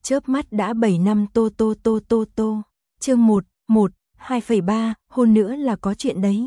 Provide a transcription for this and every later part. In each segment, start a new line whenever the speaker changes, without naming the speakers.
Chớp mắt đã 7 năm tô. Chương 1, 2,3, hôn nữa là có chuyện đấy.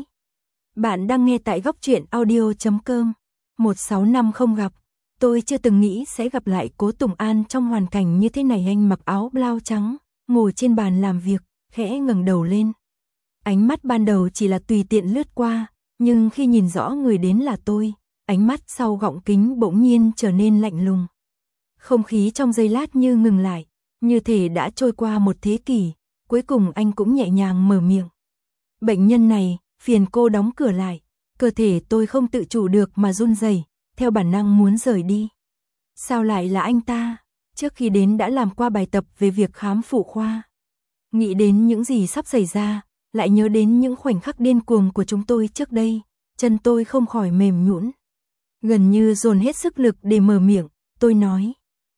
Bạn đang nghe tại góc truyện audio.com. 16 năm không gặp, tôi chưa từng nghĩ sẽ gặp lại Cố Tùng An trong hoàn cảnh như thế này. Anh mặc áo blau trắng, ngồi trên bàn làm việc, khẽ ngẩng đầu lên. Ánh mắt ban đầu chỉ là tùy tiện lướt qua, nhưng khi nhìn rõ người đến là tôi, ánh mắt sau gọng kính bỗng nhiên trở nên lạnh lùng. Không khí trong giây lát như ngừng lại, như thể đã trôi qua một thế kỷ, cuối cùng anh cũng nhẹ nhàng mở miệng. Bệnh nhân này, phiền cô đóng cửa lại. Cơ thể tôi không tự chủ được mà run rẩy, theo bản năng muốn rời đi. Sao lại là anh ta? Trước khi đến đã làm qua bài tập về việc khám phụ khoa. Nghĩ đến những gì sắp xảy ra, lại nhớ đến những khoảnh khắc điên cuồng của chúng tôi trước đây, chân tôi không khỏi mềm nhũn. Gần như dồn hết sức lực để mở miệng, tôi nói.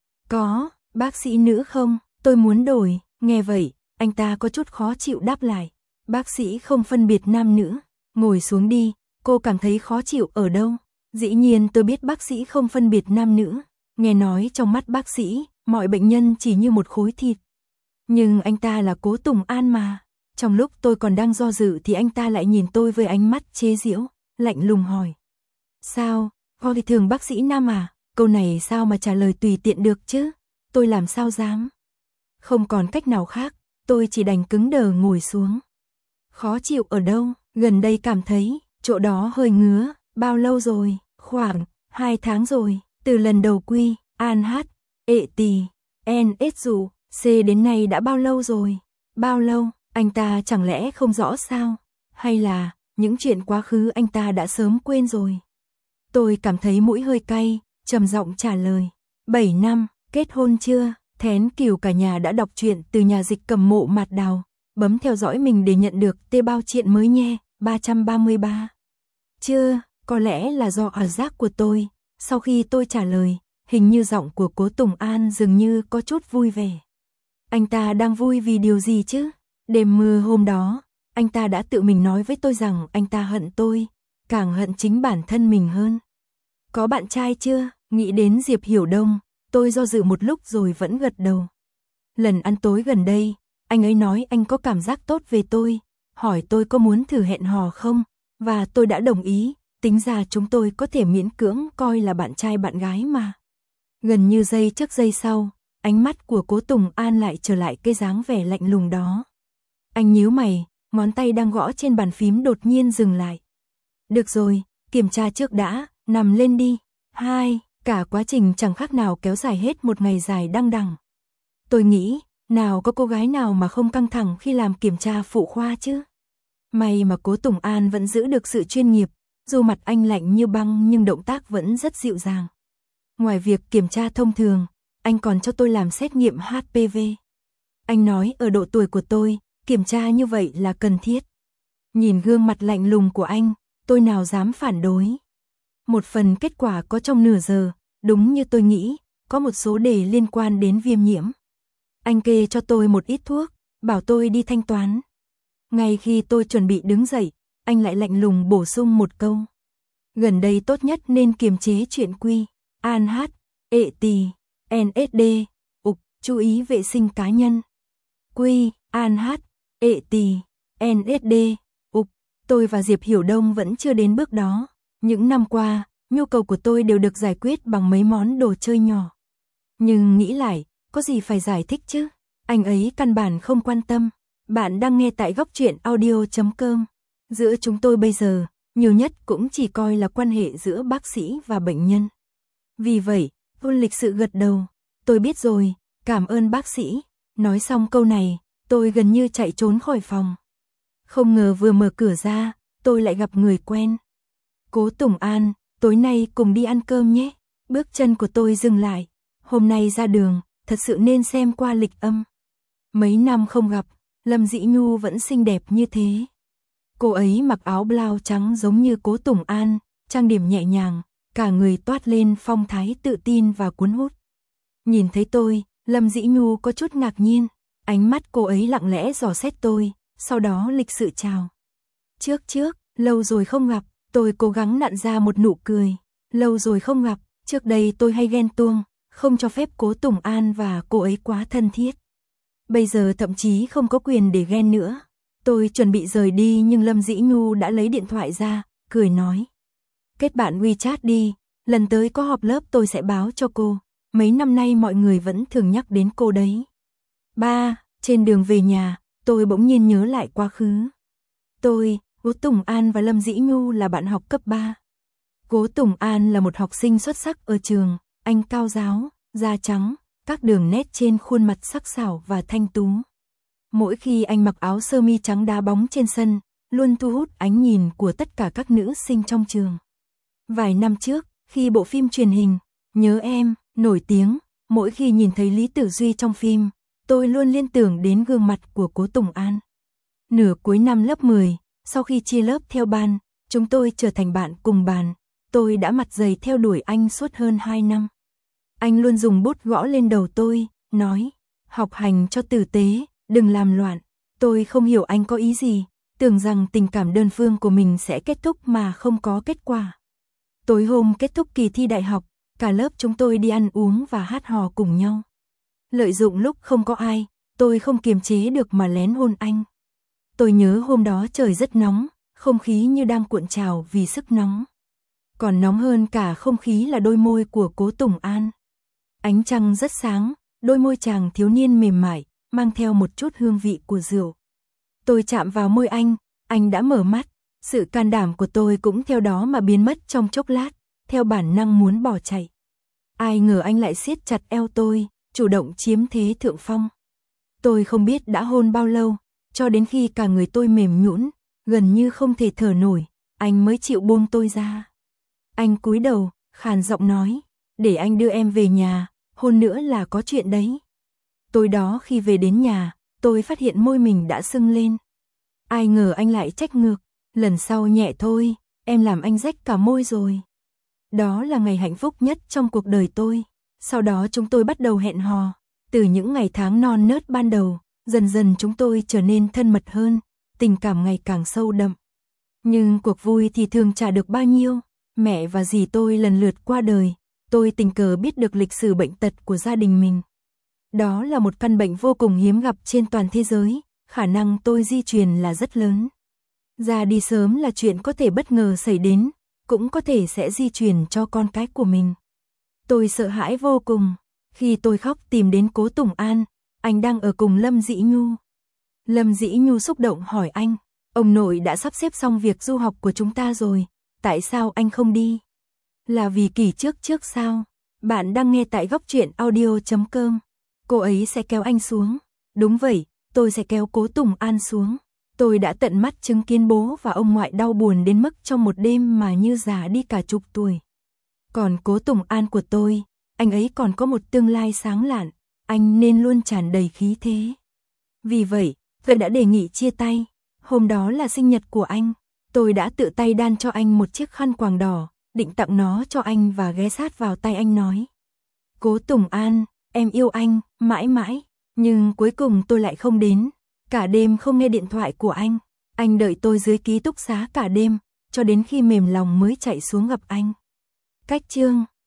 Có, bác sĩ nữ không? Tôi muốn đổi. Nghe vậy, anh ta có chút khó chịu đáp lại. Bác sĩ không phân biệt nam nữ. Ngồi xuống đi, cô cảm thấy khó chịu ở đâu? Dĩ nhiên tôi biết bác sĩ không phân biệt nam nữ. Nghe nói trong mắt bác sĩ, mọi bệnh nhân chỉ như một khối thịt. Nhưng anh ta là Cố Tùng An mà. Trong lúc tôi còn đang do dự thì anh ta lại nhìn tôi với ánh mắt chế giễu, lạnh lùng hỏi. Sao, coi thường bác sĩ nam à? Câu này sao mà trả lời tùy tiện được chứ? Tôi làm sao dám? Không còn cách nào khác, tôi chỉ đành cứng đờ ngồi xuống. Khó chịu ở đâu? Gần đây cảm thấy, chỗ đó hơi ngứa. Bao lâu rồi? Khoảng 2 tháng rồi. Từ lần đầu quy, an hát, ệ tì, NS dù, C đến nay đã bao lâu rồi? Bao lâu? Anh ta chẳng lẽ không rõ sao? Hay là, những chuyện quá khứ anh ta đã sớm quên rồi? Tôi cảm thấy mũi hơi cay, trầm giọng trả lời. 7 năm, kết hôn chưa? Thén Kiều cả nhà đã đọc truyện từ nhà dịch Cầm Mộ Mạt Đào. Bấm theo dõi mình để nhận được tê bao truyện mới nhé. 333. Chưa, có lẽ là do ảo giác của tôi. Sau khi tôi trả lời, hình như giọng của Cố Tùng An dường như có chút vui vẻ. Anh ta đang vui vì điều gì chứ? Đêm mưa hôm đó, anh ta đã tự mình nói với tôi rằng anh ta hận tôi, càng hận chính bản thân mình hơn. Có bạn trai chưa? Nghĩ đến Diệp Hiểu Đông, tôi do dự một lúc rồi vẫn gật đầu. Lần ăn tối gần đây, anh ấy nói anh có cảm giác tốt về tôi, hỏi tôi có muốn thử hẹn hò không, và tôi đã đồng ý, tính ra chúng tôi có thể miễn cưỡng coi là bạn trai bạn gái mà. Gần như giây trước giây sau, ánh mắt của Cố Tùng An lại trở lại cái dáng vẻ lạnh lùng đó. Anh nhíu mày, ngón tay đang gõ trên bàn phím đột nhiên dừng lại. Được rồi, kiểm tra trước đã, nằm lên đi. Cả quá trình chẳng khác nào kéo dài hết một ngày dài đăng đằng. Tôi nghĩ, nào có cô gái nào mà không căng thẳng khi làm kiểm tra phụ khoa chứ? May mà Cố Tùng An vẫn giữ được sự chuyên nghiệp, dù mặt anh lạnh như băng nhưng động tác vẫn rất dịu dàng. Ngoài việc kiểm tra thông thường, anh còn cho tôi làm xét nghiệm HPV. Anh nói ở độ tuổi của tôi, kiểm tra như vậy là cần thiết. Nhìn gương mặt lạnh lùng của anh, tôi nào dám phản đối. Một phần kết quả có trong nửa giờ, đúng như tôi nghĩ, có một số đề liên quan đến viêm nhiễm. Anh kê cho tôi một ít thuốc, bảo tôi đi thanh toán. Ngay khi tôi chuẩn bị đứng dậy, anh lại lạnh lùng bổ sung một câu. Gần đây tốt nhất nên kiềm chế chuyện quy, an hát, ệ tì, NSD, chú ý vệ sinh cá nhân. Quy, an hát, ệ tì, NSD, tôi và Diệp Hiểu Đông vẫn chưa đến bước đó. Những năm qua, nhu cầu của tôi đều được giải quyết bằng mấy món đồ chơi nhỏ. Nhưng nghĩ lại, có gì phải giải thích chứ? Anh ấy căn bản không quan tâm. Bạn đang nghe tại góc truyện audio.com. Giữa chúng tôi bây giờ, nhiều nhất cũng chỉ coi là quan hệ giữa bác sĩ và bệnh nhân. Vì vậy, tôi lịch sự gật đầu. Tôi biết rồi, cảm ơn bác sĩ. Nói xong câu này, tôi gần như chạy trốn khỏi phòng. Không ngờ vừa mở cửa ra, tôi lại gặp người quen. Cố Tùng An, tối nay cùng đi ăn cơm nhé. Bước chân của tôi dừng lại. Hôm nay ra đường, thật sự nên xem qua lịch âm. Mấy năm không gặp, Lâm Dĩ Nhu vẫn xinh đẹp như thế. Cô ấy mặc áo blau trắng giống như Cố Tùng An, trang điểm nhẹ nhàng, cả người toát lên phong thái tự tin và cuốn hút. Nhìn thấy tôi, Lâm Dĩ Nhu có chút ngạc nhiên, ánh mắt cô ấy lặng lẽ dò xét tôi, sau đó lịch sự chào. Trước, lâu rồi không gặp, tôi cố gắng nặn ra một nụ cười. Lâu rồi không gặp, trước đây tôi hay ghen tuông, không cho phép Cố Tùng An và cô ấy quá thân thiết. Bây giờ thậm chí không có quyền để ghen nữa. Tôi chuẩn bị rời đi nhưng Lâm Dĩ Nhu đã lấy điện thoại ra, cười nói. Kết bạn WeChat đi, lần tới có họp lớp tôi sẽ báo cho cô. Mấy năm nay mọi người vẫn thường nhắc đến cô đấy. Trên đường về nhà, tôi bỗng nhiên nhớ lại quá khứ. Tôi, Cố Tùng An và Lâm Dĩ Nhu là bạn học cấp 3. Cố Tùng An là một học sinh xuất sắc ở trường, anh cao ráo, da trắng, các đường nét trên khuôn mặt sắc sảo và thanh tú. Mỗi khi anh mặc áo sơ mi trắng đá bóng trên sân, luôn thu hút ánh nhìn của tất cả các nữ sinh trong trường. Vài năm trước, khi bộ phim truyền hình Nhớ Em nổi tiếng, mỗi khi nhìn thấy Lý Tử Duy trong phim, tôi luôn liên tưởng đến gương mặt của Cố Tùng An. Nửa cuối năm lớp 10, sau khi chia lớp theo ban, chúng tôi trở thành bạn cùng bàn. Tôi đã mặt dày theo đuổi anh suốt hơn 2 năm. Anh luôn dùng bút gõ lên đầu tôi, nói, học hành cho tử tế, đừng làm loạn. Tôi không hiểu anh có ý gì, tưởng rằng tình cảm đơn phương của mình sẽ kết thúc mà không có kết quả. Tối hôm kết thúc kỳ thi đại học, cả lớp chúng tôi đi ăn uống và hát hò cùng nhau. Lợi dụng lúc không có ai, tôi không kiềm chế được mà lén hôn anh. Tôi nhớ hôm đó trời rất nóng, không khí như đang cuộn trào vì sức nóng. Còn nóng hơn cả không khí là đôi môi của Cố Tùng An. Ánh trăng rất sáng, đôi môi chàng thiếu niên mềm mại, mang theo một chút hương vị của rượu. Tôi chạm vào môi anh đã mở mắt. Sự can đảm của tôi cũng theo đó mà biến mất trong chốc lát, theo bản năng muốn bỏ chạy. Ai ngờ anh lại siết chặt eo tôi, chủ động chiếm thế thượng phong. Tôi không biết đã hôn bao lâu, cho đến khi cả người tôi mềm nhũn, gần như không thể thở nổi, anh mới chịu buông tôi ra. Anh cúi đầu, khàn giọng nói, để anh đưa em về nhà, hôn nữa là có chuyện đấy. Tối đó khi về đến nhà, tôi phát hiện môi mình đã sưng lên. Ai ngờ anh lại trách ngược, lần sau nhẹ thôi, em làm anh rách cả môi rồi. Đó là ngày hạnh phúc nhất trong cuộc đời tôi. Sau đó chúng tôi bắt đầu hẹn hò. Từ những ngày tháng non nớt ban đầu, dần dần chúng tôi trở nên thân mật hơn, tình cảm ngày càng sâu đậm. Nhưng cuộc vui thì thường chả được bao nhiêu. Mẹ và dì tôi lần lượt qua đời, tôi tình cờ biết được lịch sử bệnh tật của gia đình mình. Đó là một căn bệnh vô cùng hiếm gặp trên toàn thế giới, khả năng tôi di truyền là rất lớn. Già đi sớm là chuyện có thể bất ngờ xảy đến, cũng có thể sẽ di truyền cho con cái của mình. Tôi sợ hãi vô cùng, khi tôi khóc tìm đến Cố Tùng An, anh đang ở cùng Lâm Dĩ Nhu. Lâm Dĩ Nhu xúc động hỏi anh, ông nội đã sắp xếp xong việc du học của chúng ta rồi, tại sao anh không đi? Là vì kỳ trước sao? Bạn đang nghe tại góc truyện audio.com. Cô ấy sẽ kéo anh xuống. Đúng vậy, tôi sẽ kéo Cố Tùng An xuống. Tôi đã tận mắt chứng kiến bố và ông ngoại đau buồn đến mức trong một đêm mà như già đi cả chục tuổi. Còn Cố Tùng An của tôi, anh ấy còn có một tương lai sáng lạn, anh nên luôn tràn đầy khí thế. Vì vậy, tôi đã đề nghị chia tay. Hôm đó là sinh nhật của anh, tôi đã tự tay đan cho anh một chiếc khăn quàng đỏ, định tặng nó cho anh và ghé sát vào tay anh nói. Cố Tùng An, em yêu anh, mãi mãi. Nhưng cuối cùng tôi lại không đến. Cả đêm không nghe điện thoại của anh đợi tôi dưới ký túc xá cả đêm, cho đến khi mềm lòng mới chạy xuống gặp anh. Cách chương